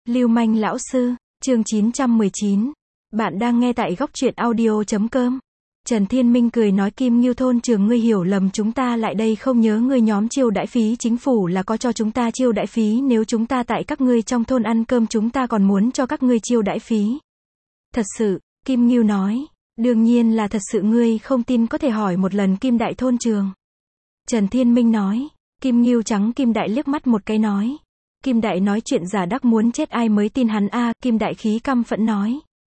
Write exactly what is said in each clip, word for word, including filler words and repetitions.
Lưu manh lão sư, chương chín trăm mười chín. Bạn đang nghe tại góc truyện audio chấm com. Trần Thiên Minh cười nói Kim Ngưu thôn trường ngươi hiểu lầm chúng ta lại đây không nhớ ngươi nhóm chiêu đãi phí chính phủ là có cho chúng ta chiêu đãi phí nếu chúng ta tại các ngươi trong thôn ăn cơm chúng ta còn muốn cho các ngươi chiêu đãi phí. Thật sự, Kim Ngưu nói, đương nhiên là thật sự ngươi không tin có thể hỏi một lần Kim Đại thôn trường. Trần Thiên Minh nói, Kim Ngưu trắng Kim Đại liếc mắt một cái nói. Kim Đại nói chuyện giả đắc muốn chết ai mới tin hắn a, Kim Đại khí căm phẫn nói.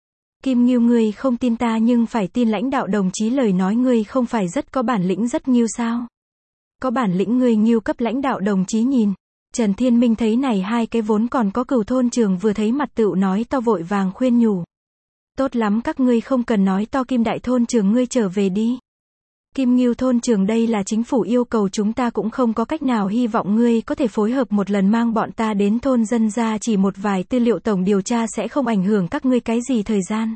Kim Ngưu ngươi không tin ta nhưng phải tin lãnh đạo đồng chí lời nói ngươi không phải rất có bản lĩnh rất Ngưu sao? Có bản lĩnh ngươi Ngưu cấp lãnh đạo đồng chí nhìn. Trần Thiên Minh thấy này hai cái vốn còn có cừu thôn trường vừa thấy mặt tựu nói to vội vàng khuyên nhủ. Tốt lắm các ngươi không cần nói to Kim Đại thôn trường ngươi trở về đi. Kim Ngưu thôn trường đây là chính phủ yêu cầu chúng ta cũng không có cách nào hy vọng ngươi có thể phối hợp một lần mang bọn ta đến thôn dân ra chỉ một vài tư liệu tổng điều tra sẽ không ảnh hưởng các ngươi cái gì thời gian.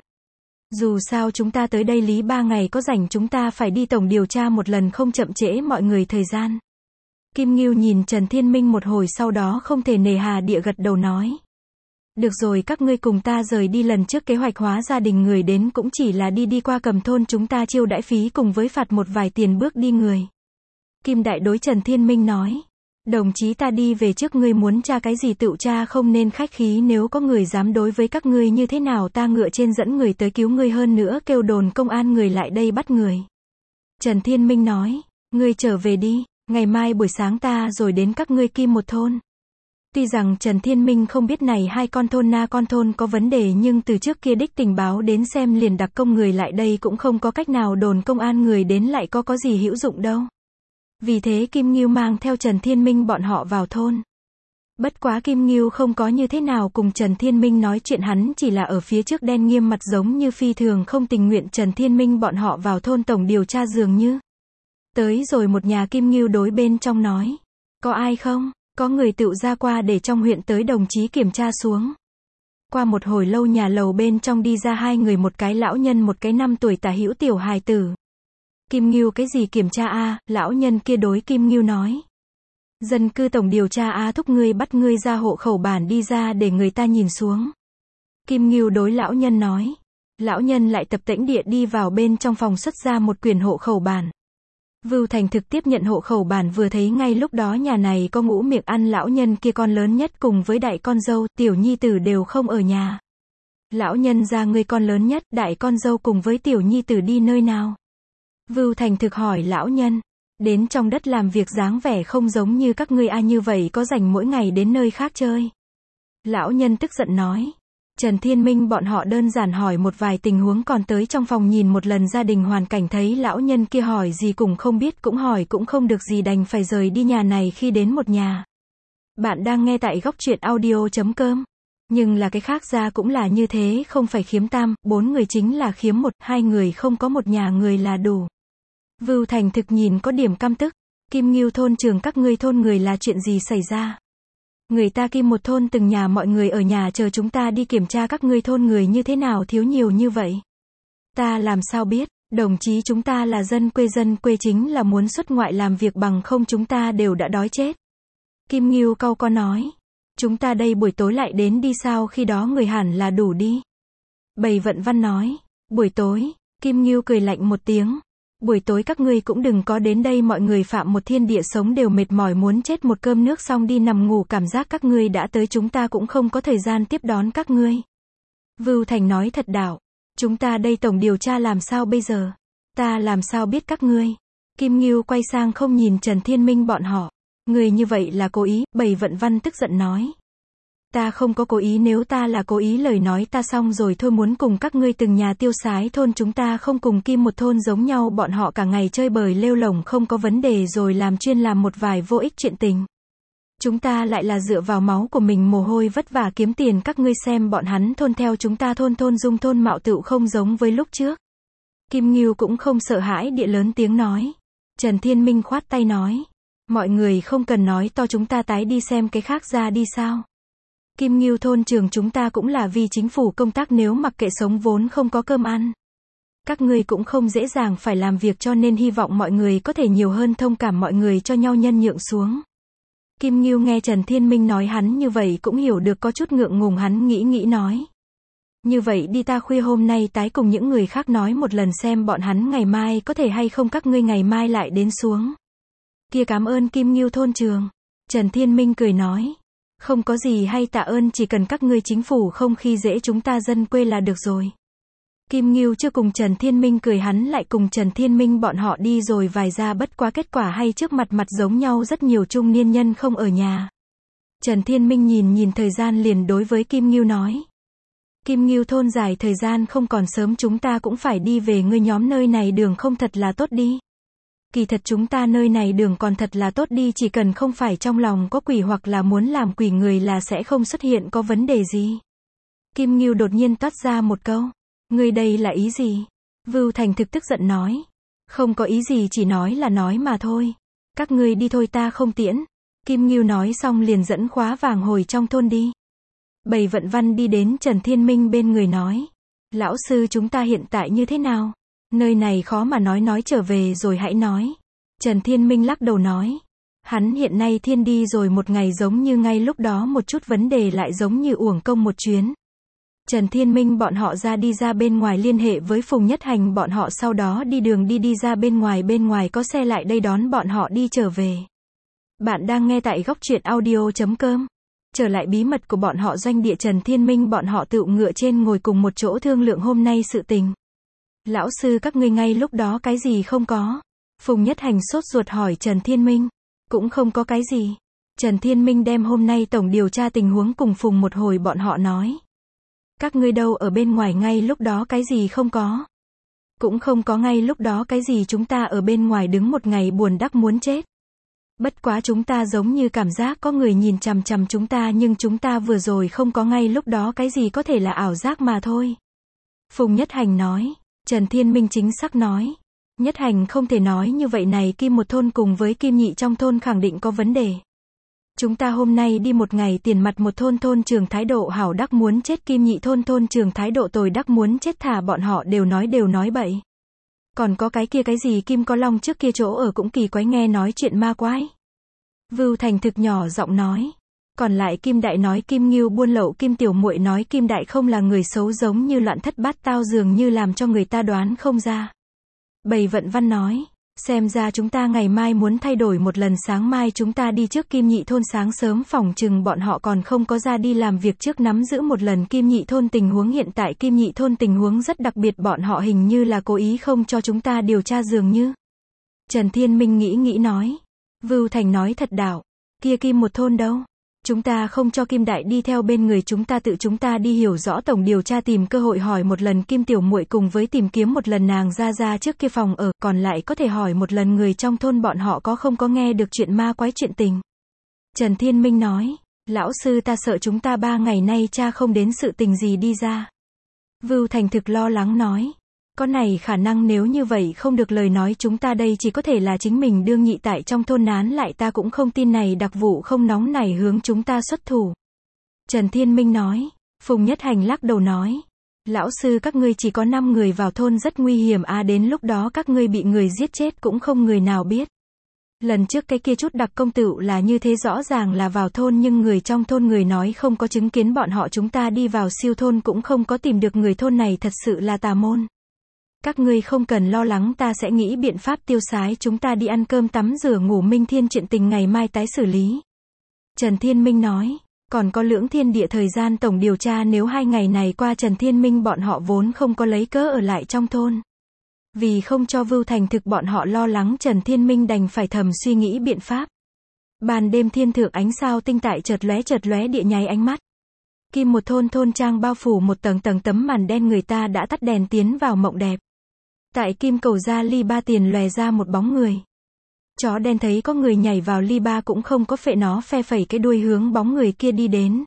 Dù sao chúng ta tới đây lý ba ngày có rảnh chúng ta phải đi tổng điều tra một lần không chậm trễ mọi người thời gian. Kim Ngưu nhìn Trần Thiên Minh một hồi sau đó không thể nề hà địa gật đầu nói. Được rồi các ngươi cùng ta rời đi lần trước kế hoạch hóa gia đình người đến cũng chỉ là đi đi qua cầm thôn chúng ta chiêu đãi phí cùng với phạt một vài tiền bước đi người. Kim Đại đối Trần Thiên Minh nói. Đồng chí ta đi về trước ngươi muốn tra cái gì tựu tra không nên khách khí nếu có người dám đối với các ngươi như thế nào ta ngựa trên dẫn người tới cứu ngươi hơn nữa kêu đồn công an người lại đây bắt người. Trần Thiên Minh nói. Ngươi trở về đi, ngày mai buổi sáng ta rồi đến các ngươi Kim một thôn. Tuy rằng Trần Thiên Minh không biết này hai con thôn na con thôn có vấn đề nhưng từ trước kia đích tình báo đến xem liền đặc công người lại đây cũng không có cách nào đồn công an người đến lại có có gì hữu dụng đâu. Vì thế Kim Ngưu mang theo Trần Thiên Minh bọn họ vào thôn. Bất quá Kim Ngưu không có như thế nào cùng Trần Thiên Minh nói chuyện hắn chỉ là ở phía trước đen nghiêm mặt giống như phi thường không tình nguyện Trần Thiên Minh bọn họ vào thôn tổng điều tra dường như. Tới rồi một nhà Kim Ngưu đối bên trong nói. Có ai không? Có người tựu ra qua để trong huyện tới đồng chí kiểm tra xuống. Qua một hồi lâu nhà lầu bên trong đi ra hai người một cái lão nhân một cái năm tuổi tả hữu tiểu hài tử. Kim Ngưu cái gì kiểm tra a? Lão nhân kia đối Kim Ngưu nói. Dân cư tổng điều tra a thúc ngươi bắt ngươi ra hộ khẩu bản đi ra để người ta nhìn xuống. Kim Ngưu đối lão nhân nói. Lão nhân lại tập tễnh địa đi vào bên trong phòng xuất ra một quyển hộ khẩu bản. Vưu Thành thực tiếp nhận hộ khẩu bản vừa thấy ngay lúc đó nhà này có ngũ miệng ăn lão nhân kia con lớn nhất cùng với đại con dâu, tiểu nhi tử đều không ở nhà. Lão nhân ra ngươi con lớn nhất, đại con dâu cùng với tiểu nhi tử đi nơi nào? Vưu Thành thực hỏi lão nhân, đến trong đất làm việc dáng vẻ không giống như các ngươi a như vậy có rảnh mỗi ngày đến nơi khác chơi. Lão nhân tức giận nói. Trần Thiên Minh bọn họ đơn giản hỏi một vài tình huống còn tới trong phòng nhìn một lần gia đình hoàn cảnh thấy lão nhân kia hỏi gì cũng không biết cũng hỏi cũng không được gì đành phải rời đi nhà này khi đến một nhà. Bạn đang nghe tại góc truyện audio chấm com. Nhưng là cái khác ra cũng là như thế không phải khiếm tam, bốn người chính là khiếm một, hai người không có một nhà người là đủ. Vưu Thành thực nhìn có điểm căm tức. Kim Ngưu thôn trường các ngươi thôn người là chuyện gì xảy ra? Người ta Kim một thôn từng nhà mọi người ở nhà chờ chúng ta đi kiểm tra các ngươi thôn người như thế nào thiếu nhiều như vậy. Ta làm sao biết, đồng chí chúng ta là dân quê dân quê chính là muốn xuất ngoại làm việc bằng không chúng ta đều đã đói chết. Kim Ngưu cau có nói. Chúng ta đây buổi tối lại đến đi sao khi đó người hẳn là đủ đi. Bầy Vận Văn nói. Buổi tối, Kim Ngưu cười lạnh một tiếng. Buổi tối các ngươi cũng đừng có đến đây mọi người phạm một thiên địa sống đều mệt mỏi muốn chết một cơm nước xong đi nằm ngủ cảm giác các ngươi đã tới chúng ta cũng không có thời gian tiếp đón các ngươi. Vưu Thành nói thật đạo. Chúng ta đây tổng điều tra làm sao bây giờ? Ta làm sao biết các ngươi? Kim Ngưu quay sang không nhìn Trần Thiên Minh bọn họ. Người như vậy là cố ý, Bầy Vận Văn tức giận nói. Ta không có cố ý nếu ta là cố ý lời nói ta xong rồi thôi muốn cùng các ngươi từng nhà tiêu sái thôn chúng ta không cùng Kim một thôn giống nhau bọn họ cả ngày chơi bời lêu lổng không có vấn đề rồi làm chuyên làm một vài vô ích chuyện tình. Chúng ta lại là dựa vào máu của mình mồ hôi vất vả kiếm tiền các ngươi xem bọn hắn thôn theo chúng ta thôn thôn dung thôn mạo tựu không giống với lúc trước. Kim Ngưu cũng không sợ hãi địa lớn tiếng nói. Trần Thiên Minh khoát tay nói. Mọi người không cần nói to chúng ta tái đi xem cái khác ra đi sao. Kim Ngưu thôn trường chúng ta cũng là vì chính phủ công tác nếu mặc kệ sống vốn không có cơm ăn. Các ngươi cũng không dễ dàng phải làm việc cho nên hy vọng mọi người có thể nhiều hơn thông cảm mọi người cho nhau nhân nhượng xuống. Kim Ngưu nghe Trần Thiên Minh nói hắn như vậy cũng hiểu được có chút ngượng ngùng, hắn nghĩ nghĩ nói. Như vậy đi, ta khuya hôm nay tái cùng những người khác nói một lần xem bọn hắn ngày mai có thể hay không, các ngươi ngày mai lại đến xuống. Kia cảm ơn Kim Ngưu thôn trưởng. Trần Thiên Minh cười nói. Không có gì hay tạ ơn, chỉ cần các ngươi chính phủ không khi dễ chúng ta dân quê là được rồi. Kim Ngưu chưa cùng Trần Thiên Minh cười, hắn lại cùng Trần Thiên Minh bọn họ đi rồi vài ra, bất quá kết quả hay trước mặt mặt giống nhau, rất nhiều trung niên nhân không ở nhà. Trần Thiên Minh nhìn nhìn thời gian liền đối với Kim Ngưu nói. Kim Ngưu thôn dài, thời gian không còn sớm, chúng ta cũng phải đi về, ngươi nhóm nơi này đường không thật là tốt đi. Kỳ thật chúng ta nơi này đường còn thật là tốt đi, chỉ cần không phải trong lòng có quỷ hoặc là muốn làm quỷ người là sẽ không xuất hiện có vấn đề gì. Kim Ngưu đột nhiên toát ra một câu. Ngươi đây là ý gì? Vưu Thành thực tức giận nói. Không có ý gì, chỉ nói là nói mà thôi. Các ngươi đi thôi, ta không tiễn. Kim Ngưu nói xong liền dẫn khóa vàng hồi trong thôn đi. Bầy Vận Văn đi đến Trần Thiên Minh bên người nói. Lão sư, chúng ta hiện tại như thế nào? Nơi này khó mà nói, nói trở về rồi hãy nói. Trần Thiên Minh lắc đầu nói. Hắn hiện nay thiên đi rồi một ngày, giống như ngay lúc đó một chút vấn đề lại giống như uổng công một chuyến. Trần Thiên Minh bọn họ ra đi ra bên ngoài liên hệ với Phùng Nhất Hành bọn họ, sau đó đi đường đi đi ra bên ngoài, bên ngoài có xe lại đây đón bọn họ đi trở về. Bạn đang nghe tại góc truyện audio chấm com. Trở lại bí mật của bọn họ doanh địa, Trần Thiên Minh bọn họ tựu ngựa trên ngồi cùng một chỗ thương lượng hôm nay sự tình. Lão sư, các ngươi ngay lúc đó cái gì không có? Phùng Nhất Hành sốt ruột hỏi Trần Thiên Minh. Cũng không có cái gì. Trần Thiên Minh đem hôm nay tổng điều tra tình huống cùng Phùng một hồi bọn họ nói. Các ngươi đâu ở bên ngoài ngay lúc đó cái gì không có? Cũng không có ngay lúc đó cái gì, chúng ta ở bên ngoài đứng một ngày buồn đắc muốn chết. Bất quá chúng ta giống như cảm giác có người nhìn chằm chằm chúng ta, nhưng chúng ta vừa rồi không có ngay lúc đó cái gì, có thể là ảo giác mà thôi. Phùng Nhất Hành nói. Trần Thiên Minh chính xác nói. Nhất Hành không thể nói như vậy này, Kim một thôn cùng với Kim nhị trong thôn khẳng định có vấn đề. Chúng ta hôm nay đi một ngày, tiền mặt một thôn thôn trưởng thái độ hảo đắc muốn chết, Kim nhị thôn thôn trưởng thái độ tồi đắc muốn chết, thả bọn họ đều nói đều nói bậy. Còn có cái kia cái gì Kim Có Long trước kia chỗ ở cũng kỳ quái, nghe nói chuyện ma quái. Vưu Thành thực nhỏ giọng nói. Còn lại Kim Đại nói Kim Ngưu buôn lậu, Kim Tiểu Muội nói Kim Đại không là người xấu, giống như loạn thất bát tao, dường như làm cho người ta đoán không ra. Bầy Vận Văn nói. Xem ra chúng ta ngày mai muốn thay đổi một lần, sáng mai chúng ta đi trước Kim nhị thôn, sáng sớm phòng chừng bọn họ còn không có ra đi làm việc, trước nắm giữ một lần Kim nhị thôn tình huống. Hiện tại Kim nhị thôn tình huống rất đặc biệt, bọn họ hình như là cố ý không cho chúng ta điều tra dường như. Trần Thiên Minh nghĩ nghĩ nói. Vưu Thành nói thật đạo. Kia Kim một thôn đâu? Chúng ta không cho Kim Đại đi theo bên người chúng ta, tự chúng ta đi hiểu rõ tổng điều tra, tìm cơ hội hỏi một lần Kim Tiểu Muội, cùng với tìm kiếm một lần nàng ra ra trước kia phòng ở, còn lại có thể hỏi một lần người trong thôn bọn họ có không có nghe được chuyện ma quái chuyện tình. Trần Thiên Minh nói. Lão sư, ta sợ chúng ta ba ngày nay cha không đến sự tình gì đi ra. Vưu Thành thực lo lắng nói. Có này khả năng, nếu như vậy không được lời nói chúng ta đây chỉ có thể là chính mình đương nhị tại trong thôn nán lại, ta cũng không tin này đặc vụ không nóng nảy hướng chúng ta xuất thủ. Trần Thiên Minh nói. Phùng Nhất Hành lắc đầu nói. Lão sư, các ngươi chỉ có năm người vào thôn rất nguy hiểm à, đến lúc đó các ngươi bị người giết chết cũng không người nào biết. Lần trước cái kia chút đặc công tựu là như thế, rõ ràng là vào thôn nhưng người trong thôn người nói không có chứng kiến bọn họ, chúng ta đi vào siêu thôn cũng không có tìm được người, thôn này thật sự là tà môn. Các ngươi không cần lo lắng, ta sẽ nghĩ biện pháp tiêu sái, chúng ta đi ăn cơm tắm rửa ngủ, minh thiên chuyện tình ngày mai tái xử lý. Trần Thiên Minh nói. Còn có lưỡng thiên địa thời gian tổng điều tra, nếu hai ngày này qua Trần Thiên Minh bọn họ vốn không có lấy cớ ở lại trong thôn. Vì không cho Vưu Thành thực bọn họ lo lắng, Trần Thiên Minh đành phải thầm suy nghĩ biện pháp. Ban đêm thiên thượng ánh sao tinh tại chợt lóe chợt lóe địa nháy ánh mắt. Kim một thôn thôn trang bao phủ một tầng tầng tấm màn đen, người ta đã tắt đèn tiến vào mộng đẹp. Tại Kim cầu ra ly ba tiền lòe ra một bóng người. Chó đen thấy có người nhảy vào ly ba cũng không có phệ, nó phe phẩy cái đuôi hướng bóng người kia đi đến.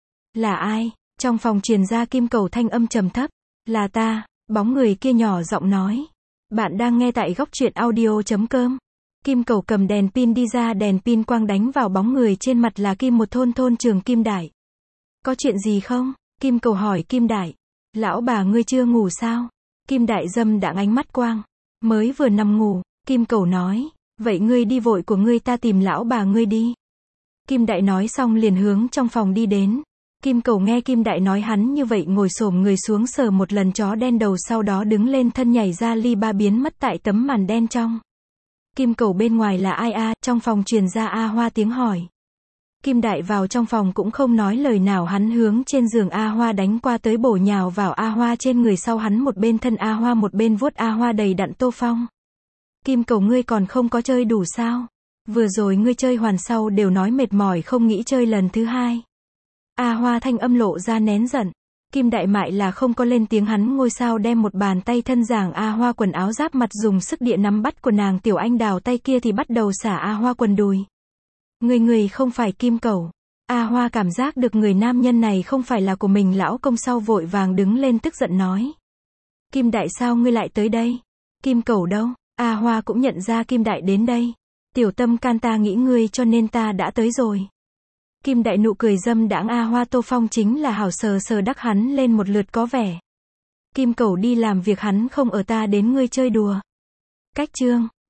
Là ai? Trong phòng truyền ra Kim cầu thanh âm trầm thấp. Là ta. Bóng người kia nhỏ giọng nói. Bạn đang nghe tại góc truyện audio chấm com. Kim cầu cầm đèn pin đi ra, đèn pin quang đánh vào bóng người trên mặt là Kim một thôn thôn trưởng Kim Đại. Có chuyện gì không? Kim cầu hỏi Kim Đại. Lão bà ngươi chưa ngủ sao? Kim Đại dâm đãng ánh mắt quang. Mới vừa nằm ngủ. Kim cầu nói. Vậy ngươi đi vội của ngươi, ta tìm lão bà ngươi đi. Kim Đại nói xong liền hướng trong phòng đi đến. Kim Cẩu nghe Kim Đại nói hắn như vậy ngồi xổm người xuống sờ một lần chó đen đầu sau đó đứng lên thân nhảy ra ly ba biến mất tại tấm màn đen trong. Kim Cẩu bên ngoài là ai a, trong phòng truyền ra A Hoa tiếng hỏi. Kim Đại vào trong phòng cũng không nói lời nào hắn hướng trên giường A Hoa đánh qua tới bổ nhào vào A Hoa trên người sau hắn một bên thân A Hoa một bên vuốt A Hoa đầy đặn Tô Phong. Kim Cẩu ngươi còn không có chơi đủ sao? Vừa rồi ngươi chơi hoàn sau đều nói mệt mỏi không nghĩ chơi lần thứ hai. A Hoa thanh âm lộ ra nén giận. Kim Đại mại là không có lên tiếng hắn ngôi sao đem một bàn tay thân giảng A Hoa quần áo giáp mặt dùng sức địa nắm bắt của nàng tiểu anh đào tay kia thì bắt đầu xả A Hoa quần đùi. Người người không phải Kim Cẩu. A Hoa cảm giác được người nam nhân này không phải là của mình lão công sau vội vàng đứng lên tức giận nói. Kim Đại sao ngươi lại tới đây? Kim Cẩu đâu? A Hoa cũng nhận ra Kim Đại đến đây. Tiểu tâm can ta nghĩ ngươi cho nên ta đã tới rồi. Kim Đại nụ cười dâm đãng A Hoa Tô Phong chính là hảo sờ sờ đắc hắn lên một lượt có vẻ. Kim Cẩu đi làm việc hắn không ở ta đến ngươi chơi đùa. Cách chương